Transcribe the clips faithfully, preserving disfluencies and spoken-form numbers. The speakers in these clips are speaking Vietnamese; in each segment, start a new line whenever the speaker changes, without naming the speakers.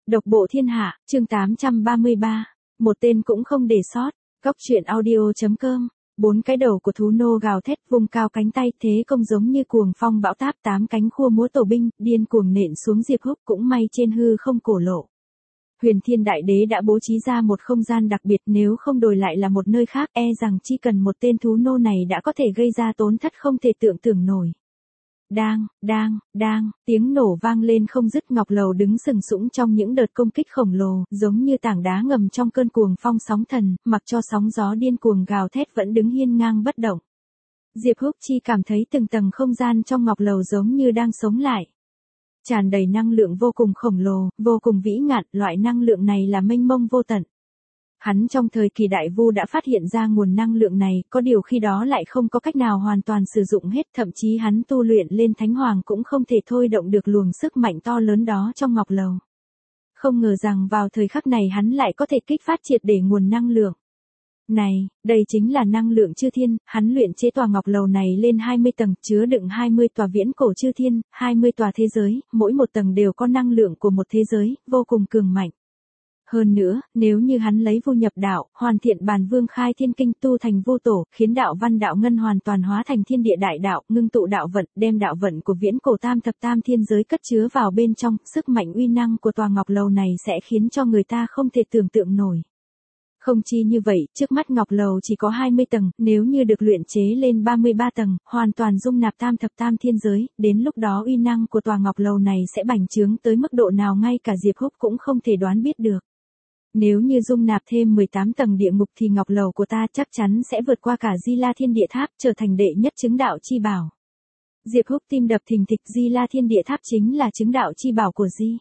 Độc bộ thiên hạ, chương tám trăm ba mươi ba. Một tên cũng không để sót. Góc truyện audio.com. Bốn cái đầu của thú nô gào thét vung cao cánh tay thế công giống như cuồng phong bão táp, tám cánh khua múa tổ binh, điên cuồng nện xuống Diệp Húc, cũng may trên hư không cổ lộ. Huyền Thiên Đại Đế đã bố trí ra một không gian đặc biệt, nếu không đổi lại là một nơi khác, e rằng chỉ cần một tên thú nô này đã có thể gây ra tổn thất không thể tưởng tượng nổi. Đang, đang, đang, tiếng nổ vang lên không dứt. Ngọc Lầu đứng sừng sững trong những đợt công kích khổng lồ, giống như tảng đá ngầm trong cơn cuồng phong sóng thần, mặc cho sóng gió điên cuồng gào thét vẫn đứng hiên ngang bất động. Diệp Húc Chi cảm thấy từng tầng không gian trong Ngọc Lầu giống như đang sống lại. Tràn đầy năng lượng vô cùng khổng lồ, vô cùng vĩ ngạn, loại năng lượng này là mênh mông vô tận. Hắn trong thời kỳ đại vu đã phát hiện ra nguồn năng lượng này, có điều khi đó lại không có cách nào hoàn toàn sử dụng hết, thậm chí hắn tu luyện lên thánh hoàng cũng không thể thôi động được luồng sức mạnh to lớn đó trong Ngọc Lầu. Không ngờ rằng vào thời khắc này hắn lại có thể kích phát triệt để nguồn năng lượng này, đây chính là năng lượng chư thiên. Hắn luyện chế tòa Ngọc Lầu này lên hai mươi tầng, chứa đựng hai mươi tòa viễn cổ chư thiên, hai mươi tòa thế giới, mỗi một tầng đều có năng lượng của một thế giới, vô cùng cường mạnh. Hơn nữa, nếu như hắn lấy vu nhập đạo, hoàn thiện bàn vương khai thiên kinh, tu thành vô tổ, khiến đạo văn đạo ngân hoàn toàn hóa thành thiên địa đại đạo, ngưng tụ đạo vận, đem đạo vận của viễn cổ tam thập tam thiên giới cất chứa vào bên trong, sức mạnh uy năng của tòa Ngọc Lầu này sẽ khiến cho người ta không thể tưởng tượng nổi. Không chi như vậy, trước mắt Ngọc Lầu chỉ có hai mươi tầng, nếu như được luyện chế lên ba mươi ba tầng, hoàn toàn dung nạp tam thập tam thiên giới, đến lúc đó uy năng của tòa Ngọc Lầu này sẽ bành trướng tới mức độ nào ngay cả Diệp Húc cũng không thể đoán biết được. Nếu như dung nạp thêm mười tám tầng địa ngục thì Ngọc Lầu của ta chắc chắn sẽ vượt qua cả Di La Thiên Địa Tháp, trở thành đệ nhất chứng đạo chi bảo. Diệp Húc tim đập thình thịch, Di La Thiên Địa Tháp chính là chứng đạo chi bảo của Di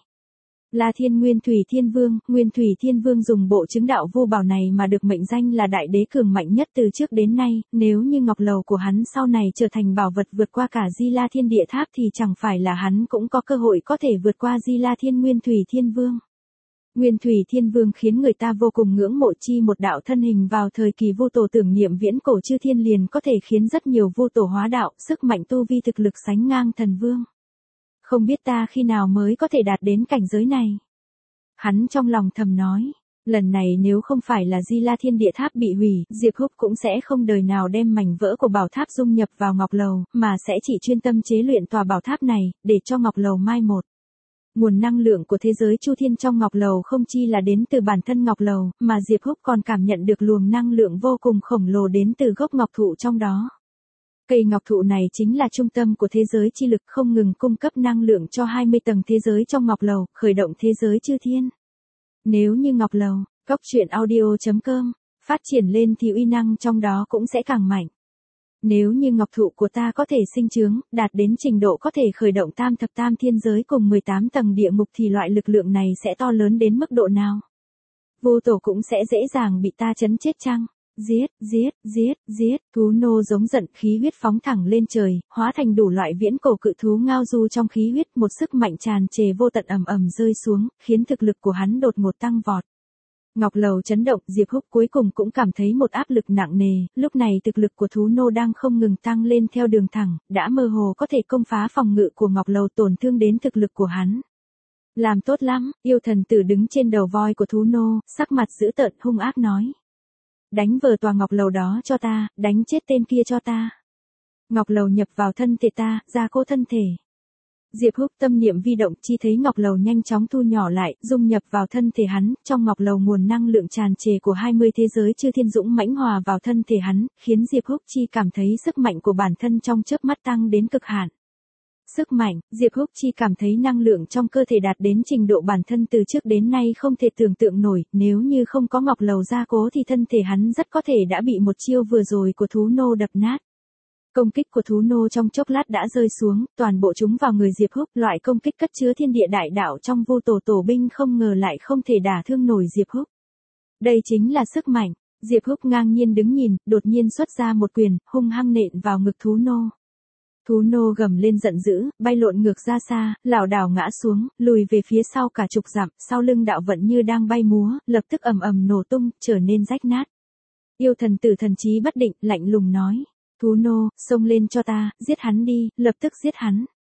La Thiên Nguyên Thủy Thiên Vương. Nguyên Thủy Thiên Vương dùng bộ chứng đạo vô bảo này mà được mệnh danh là đại đế cường mạnh nhất từ trước đến nay, nếu như Ngọc Lầu của hắn sau này trở thành bảo vật vượt qua cả Di La Thiên Địa Tháp thì chẳng phải là hắn cũng có cơ hội có thể vượt qua Di La Thiên Nguyên Thủy Thiên Vương. Nguyên Thủy Thiên Vương khiến người ta vô cùng ngưỡng mộ, chi một đạo thân hình vào thời kỳ vô tổ tưởng niệm viễn cổ chư thiên liền có thể khiến rất nhiều vô tổ hóa đạo, sức mạnh tu vi thực lực sánh ngang thần vương. Không biết ta khi nào mới có thể đạt đến cảnh giới này. Hắn trong lòng thầm nói, lần này nếu không phải là Di La Thiên Địa Tháp bị hủy, Diệp Húc cũng sẽ không đời nào đem mảnh vỡ của bảo tháp dung nhập vào Ngọc Lầu, mà sẽ chỉ chuyên tâm chế luyện tòa bảo tháp này, để cho Ngọc Lầu mai một. Nguồn năng lượng của thế giới chu thiên trong Ngọc Lầu không chi là đến từ bản thân Ngọc Lầu, mà Diệp Húc còn cảm nhận được luồng năng lượng vô cùng khổng lồ đến từ gốc ngọc thụ trong đó. Cây ngọc thụ này chính là trung tâm của thế giới chi lực, không ngừng cung cấp năng lượng cho hai mươi tầng thế giới trong Ngọc Lầu, khởi động thế giới chư thiên. Nếu như Ngọc Lầu, góc truyện audio.com, phát triển lên thì uy năng trong đó cũng sẽ càng mạnh. Nếu như ngọc thụ của ta có thể sinh trưởng, đạt đến trình độ có thể khởi động tam thập tam thiên giới cùng mười tám tầng địa ngục thì loại lực lượng này sẽ to lớn đến mức độ nào? Vô tổ cũng sẽ dễ dàng bị ta chấn chết chăng? Giết, giết, giết, giết, thú nô giống giận, khí huyết phóng thẳng lên trời, hóa thành đủ loại viễn cổ cự thú ngao du trong khí huyết, một sức mạnh tràn trề vô tận ầm ầm rơi xuống, khiến thực lực của hắn đột ngột tăng vọt. Ngọc Lầu chấn động, Diệp Húc cuối cùng cũng cảm thấy một áp lực nặng nề, lúc này thực lực của thú nô đang không ngừng tăng lên theo đường thẳng, đã mơ hồ có thể công phá phòng ngự của Ngọc Lầu, tổn thương đến thực lực của hắn. Làm tốt lắm, yêu thần tử đứng trên đầu voi của thú nô, sắc mặt dữ tợn hung ác nói. Đánh vỡ tòa Ngọc Lầu đó cho ta, đánh chết tên kia cho ta. Ngọc Lầu nhập vào thân thể ta, gia cố thân thể. Diệp Húc tâm niệm vi động, chi thấy Ngọc Lầu nhanh chóng thu nhỏ lại, dung nhập vào thân thể hắn, trong Ngọc Lầu nguồn năng lượng tràn trề của hai mươi thế giới chư thiên dũng mãnh hòa vào thân thể hắn, khiến Diệp Húc Chi cảm thấy sức mạnh của bản thân trong chớp mắt tăng đến cực hạn. Sức mạnh, Diệp Húc Chi cảm thấy năng lượng trong cơ thể đạt đến trình độ bản thân từ trước đến nay không thể tưởng tượng nổi, nếu như không có Ngọc Lầu gia cố thì thân thể hắn rất có thể đã bị một chiêu vừa rồi của thú nô đập nát. Công kích của thú nô trong chốc lát đã rơi xuống, toàn bộ chúng vào người Diệp Húc, loại công kích cất chứa thiên địa đại đạo trong vô tổ tổ binh không ngờ lại không thể đả thương nổi Diệp Húc. Đây chính là sức mạnh. Diệp Húc ngang nhiên đứng nhìn, đột nhiên xuất ra một quyền, hung hăng nện vào ngực thú nô. Thú nô gầm lên giận dữ, bay lộn ngược ra xa, lảo đảo ngã xuống, lùi về phía sau cả chục dặm, sau lưng đạo vận như đang bay múa, lập tức ầm ầm nổ tung, trở nên rách nát. Yêu thần tử thần trí bất định, lạnh lùng nói. Thú nô, xông lên cho ta, giết hắn đi, lập tức giết hắn.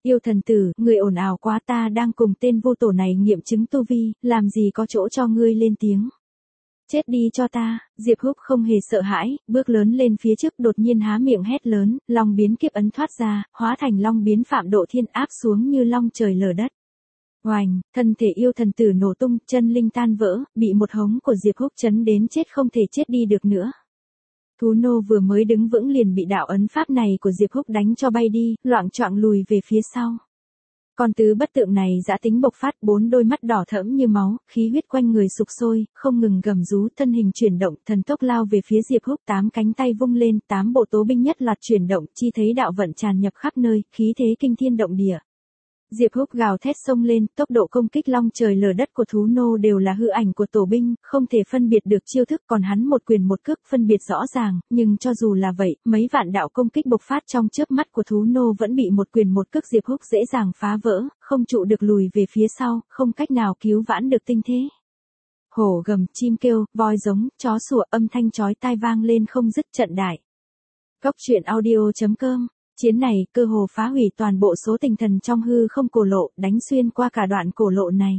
Yêu thần tử, người ồn ào quá, ta đang cùng tên vô tổ này nghiệm chứng tu vi, làm gì có chỗ cho ngươi lên tiếng. Chết đi cho ta. Diệp Húc không hề sợ hãi, bước lớn lên phía trước, đột nhiên há miệng hét lớn, long biến kiếp ấn thoát ra, hóa thành long biến phạm độ thiên, áp xuống như long trời lở đất. Oành, thân thể yêu thần tử nổ tung, chân linh tan vỡ, bị một hống của Diệp Húc chấn đến chết không thể chết đi được nữa. Thú nô vừa mới đứng vững liền bị đạo ấn pháp này của Diệp Húc đánh cho bay đi, loạng choạng lùi về phía sau. Con tứ bất tượng này dã tính bộc phát, bốn đôi mắt đỏ thẫm như máu, khí huyết quanh người sục sôi, không ngừng gầm rú, thân hình chuyển động, thần tốc lao về phía Diệp Húc, tám cánh tay vung lên, tám bộ tố binh nhất loạt chuyển động, chi thấy đạo vận tràn nhập khắp nơi, khí thế kinh thiên động địa. Diệp Húc gào thét xông lên, tốc độ công kích long trời lở đất của thú nô đều là hư ảnh của tổ binh, không thể phân biệt được chiêu thức, còn hắn một quyền một cước phân biệt rõ ràng, nhưng cho dù là vậy, mấy vạn đạo công kích bộc phát trong chớp mắt của thú nô vẫn bị một quyền một cước Diệp Húc dễ dàng phá vỡ, không trụ được lùi về phía sau, không cách nào cứu vãn được tinh thế. Hổ gầm, chim kêu, voi giống, chó sủa, âm thanh chói tai vang lên không dứt, trận đại. Góc truyện audio chấm com. Chiến này, cơ hồ phá hủy toàn bộ số tinh thần trong hư không cổ lộ, đánh xuyên qua cả đoạn cổ lộ này.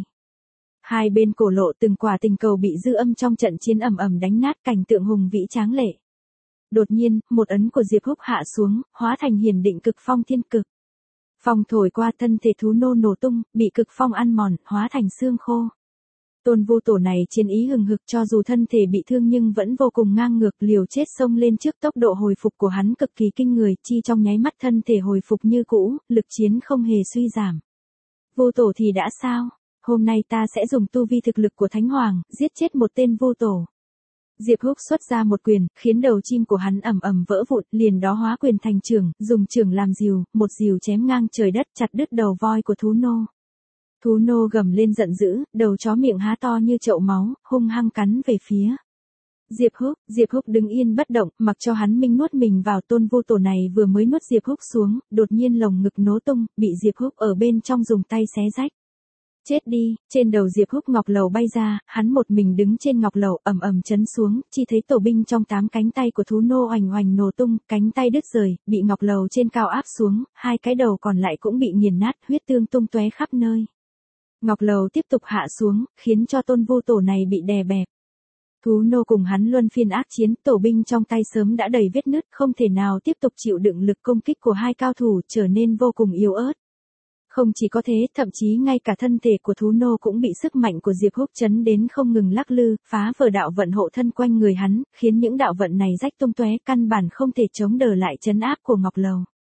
Hai bên cổ lộ từng quả tình cầu bị dư âm trong trận chiến ầm ầm đánh nát, cảnh tượng hùng vĩ tráng lệ. Đột nhiên, một ấn của Diệp Húc hạ xuống, hóa thành hiển định cực phong thiên cực. Phong thổi qua, thân thể thú nô nổ tung, bị cực phong ăn mòn, hóa thành xương khô. Tôn vô tổ này chiến ý hừng hực, cho dù thân thể bị thương nhưng vẫn vô cùng ngang ngược, liều chết xông lên trước, tốc độ hồi phục của hắn cực kỳ kinh người, chi trong nháy mắt thân thể hồi phục như cũ, lực chiến không hề suy giảm. Vô tổ thì đã sao? Hôm nay ta sẽ dùng tu vi thực lực của Thánh Hoàng, giết chết một tên vô tổ. Diệp Húc xuất ra một quyền, khiến đầu chim của hắn ầm ầm vỡ vụn, liền đó hóa quyền thành chưởng, dùng chưởng làm rìu, một rìu chém ngang trời đất, chặt đứt đầu voi của thú nô. Thú nô gầm lên giận dữ, đầu chó miệng há to như chậu máu, hung hăng cắn về phía Diệp Húc. Diệp Húc đứng yên bất động, mặc cho hắn minh nuốt mình vào. Tôn vô tổ này vừa mới nuốt Diệp Húc xuống, đột nhiên lồng ngực nổ tung, bị Diệp Húc ở bên trong dùng tay xé rách. Chết đi. Trên đầu Diệp Húc ngọc lầu bay ra, hắn một mình đứng trên ngọc lầu, ầm ầm chấn xuống, chi thấy tổ binh trong tám cánh tay của thú nô oành oành nổ tung, cánh tay đứt rời, bị ngọc lầu trên cao áp xuống, hai cái đầu còn lại cũng bị nghiền nát, huyết tương tung tóe khắp nơi. Ngọc lầu tiếp tục hạ xuống, khiến cho tôn vô tổ này bị đè bẹp. Thú nô cùng hắn luân phiên ác chiến, tổ binh trong tay sớm đã đầy vết nứt, không thể nào tiếp tục chịu đựng lực công kích của hai cao thủ, trở nên vô cùng yếu ớt. Không chỉ có thế, thậm chí ngay cả thân thể của thú nô cũng bị sức mạnh của Diệp Húc chấn đến không ngừng lắc lư, phá vỡ đạo vận hộ thân quanh người hắn, khiến những đạo vận này rách tung tóe, căn bản không thể chống đỡ lại chấn áp của Ngọc Lầu.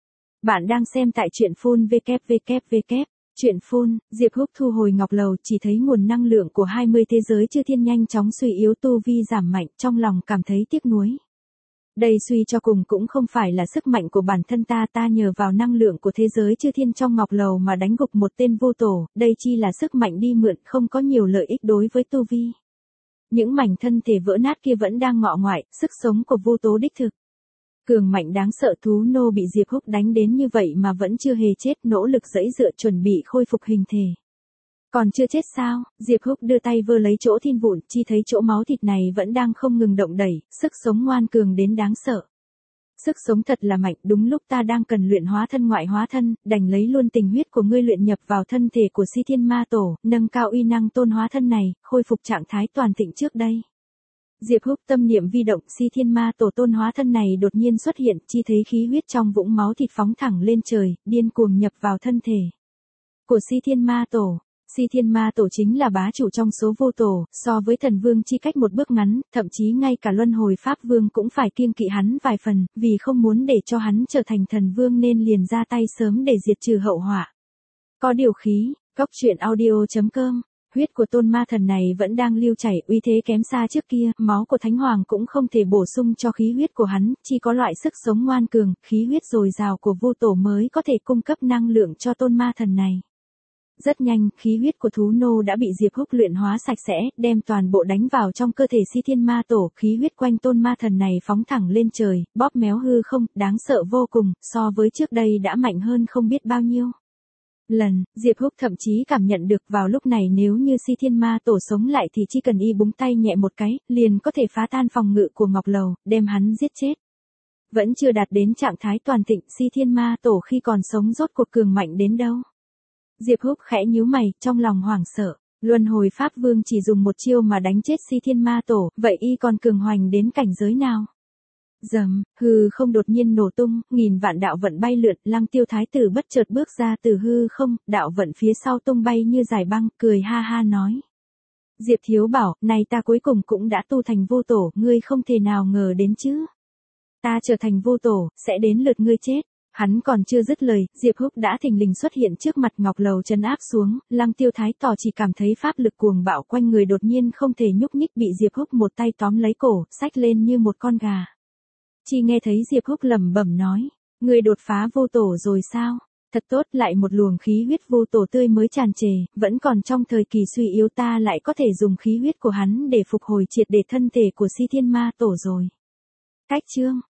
Bạn đang xem tại truyện phun vê kép vê kép vê kép. Chuyện phun, Diệp Húc thu hồi ngọc lầu, chỉ thấy nguồn năng lượng của hai mươi thế giới chư thiên nhanh chóng suy yếu, tu vi giảm mạnh, trong lòng cảm thấy tiếc nuối. Đây suy cho cùng cũng không phải là sức mạnh của bản thân ta, ta nhờ vào năng lượng của thế giới chư thiên trong ngọc lầu mà đánh gục một tên vô tổ, đây chi là sức mạnh đi mượn, không có nhiều lợi ích đối với tu vi. Những mảnh thân thể vỡ nát kia vẫn đang ngọ ngoại, sức sống của vô tố đích thực. Cường mạnh đáng sợ, thú nô bị Diệp Húc đánh đến như vậy mà vẫn chưa hề chết, nỗ lực giãy dựa chuẩn bị khôi phục hình thể. Còn chưa chết sao? Diệp Húc đưa tay vơ lấy chỗ thiên vụn, chi thấy chỗ máu thịt này vẫn đang không ngừng động đẩy, sức sống ngoan cường đến đáng sợ. Sức sống thật là mạnh, đúng lúc ta đang cần luyện hóa thân ngoại hóa thân, đành lấy luôn tình huyết của ngươi luyện nhập vào thân thể của Si Thiên Ma Tổ, nâng cao uy năng tôn hóa thân này, khôi phục trạng thái toàn thịnh trước đây. Diệp Húc tâm niệm vi động, Si Thiên Ma Tổ tôn hóa thân này đột nhiên xuất hiện, chi thấy khí huyết trong vũng máu thịt phóng thẳng lên trời, điên cuồng nhập vào thân thể của Si Thiên Ma Tổ. Si Thiên Ma Tổ chính là bá chủ trong số vô tổ, so với thần vương chi cách một bước ngắn, thậm chí ngay cả luân hồi pháp vương cũng phải kiêng kỵ hắn vài phần, vì không muốn để cho hắn trở thành thần vương nên liền ra tay sớm để diệt trừ hậu họa. Có điều khí, góc truyện audio chấm com. Huyết của tôn ma thần này vẫn đang lưu chảy, uy thế kém xa trước kia, máu của Thánh Hoàng cũng không thể bổ sung cho khí huyết của hắn, chỉ có loại sức sống ngoan cường, khí huyết dồi dào của vô tổ mới có thể cung cấp năng lượng cho tôn ma thần này. Rất nhanh, khí huyết của thú nô đã bị Diệp Húc luyện hóa sạch sẽ, đem toàn bộ đánh vào trong cơ thể Si Thiên Ma Tổ, khí huyết quanh tôn ma thần này phóng thẳng lên trời, bóp méo hư không, đáng sợ vô cùng, so với trước đây đã mạnh hơn không biết bao nhiêu lần. Diệp Húc thậm chí cảm nhận được vào lúc này nếu như Si Thiên Ma Tổ sống lại thì chỉ cần y búng tay nhẹ một cái, liền có thể phá tan phòng ngự của Ngọc Lầu, đem hắn giết chết. Vẫn chưa đạt đến trạng thái toàn thịnh, Si Thiên Ma Tổ khi còn sống rốt cuộc cường mạnh đến đâu. Diệp Húc khẽ nhíu mày, trong lòng hoảng sợ. Luân hồi Pháp Vương chỉ dùng một chiêu mà đánh chết Si Thiên Ma Tổ, vậy y còn cường hoành đến cảnh giới nào? Dầm, hư không đột nhiên nổ tung, nghìn vạn đạo vận bay lượn, Lăng Tiêu Thái tử bất chợt bước ra từ hư không, đạo vận phía sau tung bay như giải băng, cười ha ha nói. Diệp Thiếu Bảo, này ta cuối cùng cũng đã tu thành vô tổ, ngươi không thể nào ngờ đến chứ. Ta trở thành vô tổ, sẽ đến lượt ngươi chết. Hắn còn chưa dứt lời, Diệp Húc đã thình lình xuất hiện trước mặt Ngọc Lầu trấn áp xuống, Lăng Tiêu Thái Tỏ chỉ cảm thấy pháp lực cuồng bạo quanh người đột nhiên không thể nhúc nhích, bị Diệp Húc một tay tóm lấy cổ, xách lên như một con gà. Chỉ nghe thấy Diệp Húc lẩm bẩm nói, ngươi đột phá vô tổ rồi sao? Thật tốt, lại một luồng khí huyết vô tổ tươi mới tràn trề, vẫn còn trong thời kỳ suy yếu, ta lại có thể dùng khí huyết của hắn để phục hồi triệt để thân thể của Si Thiên Ma Tổ rồi. Cách chương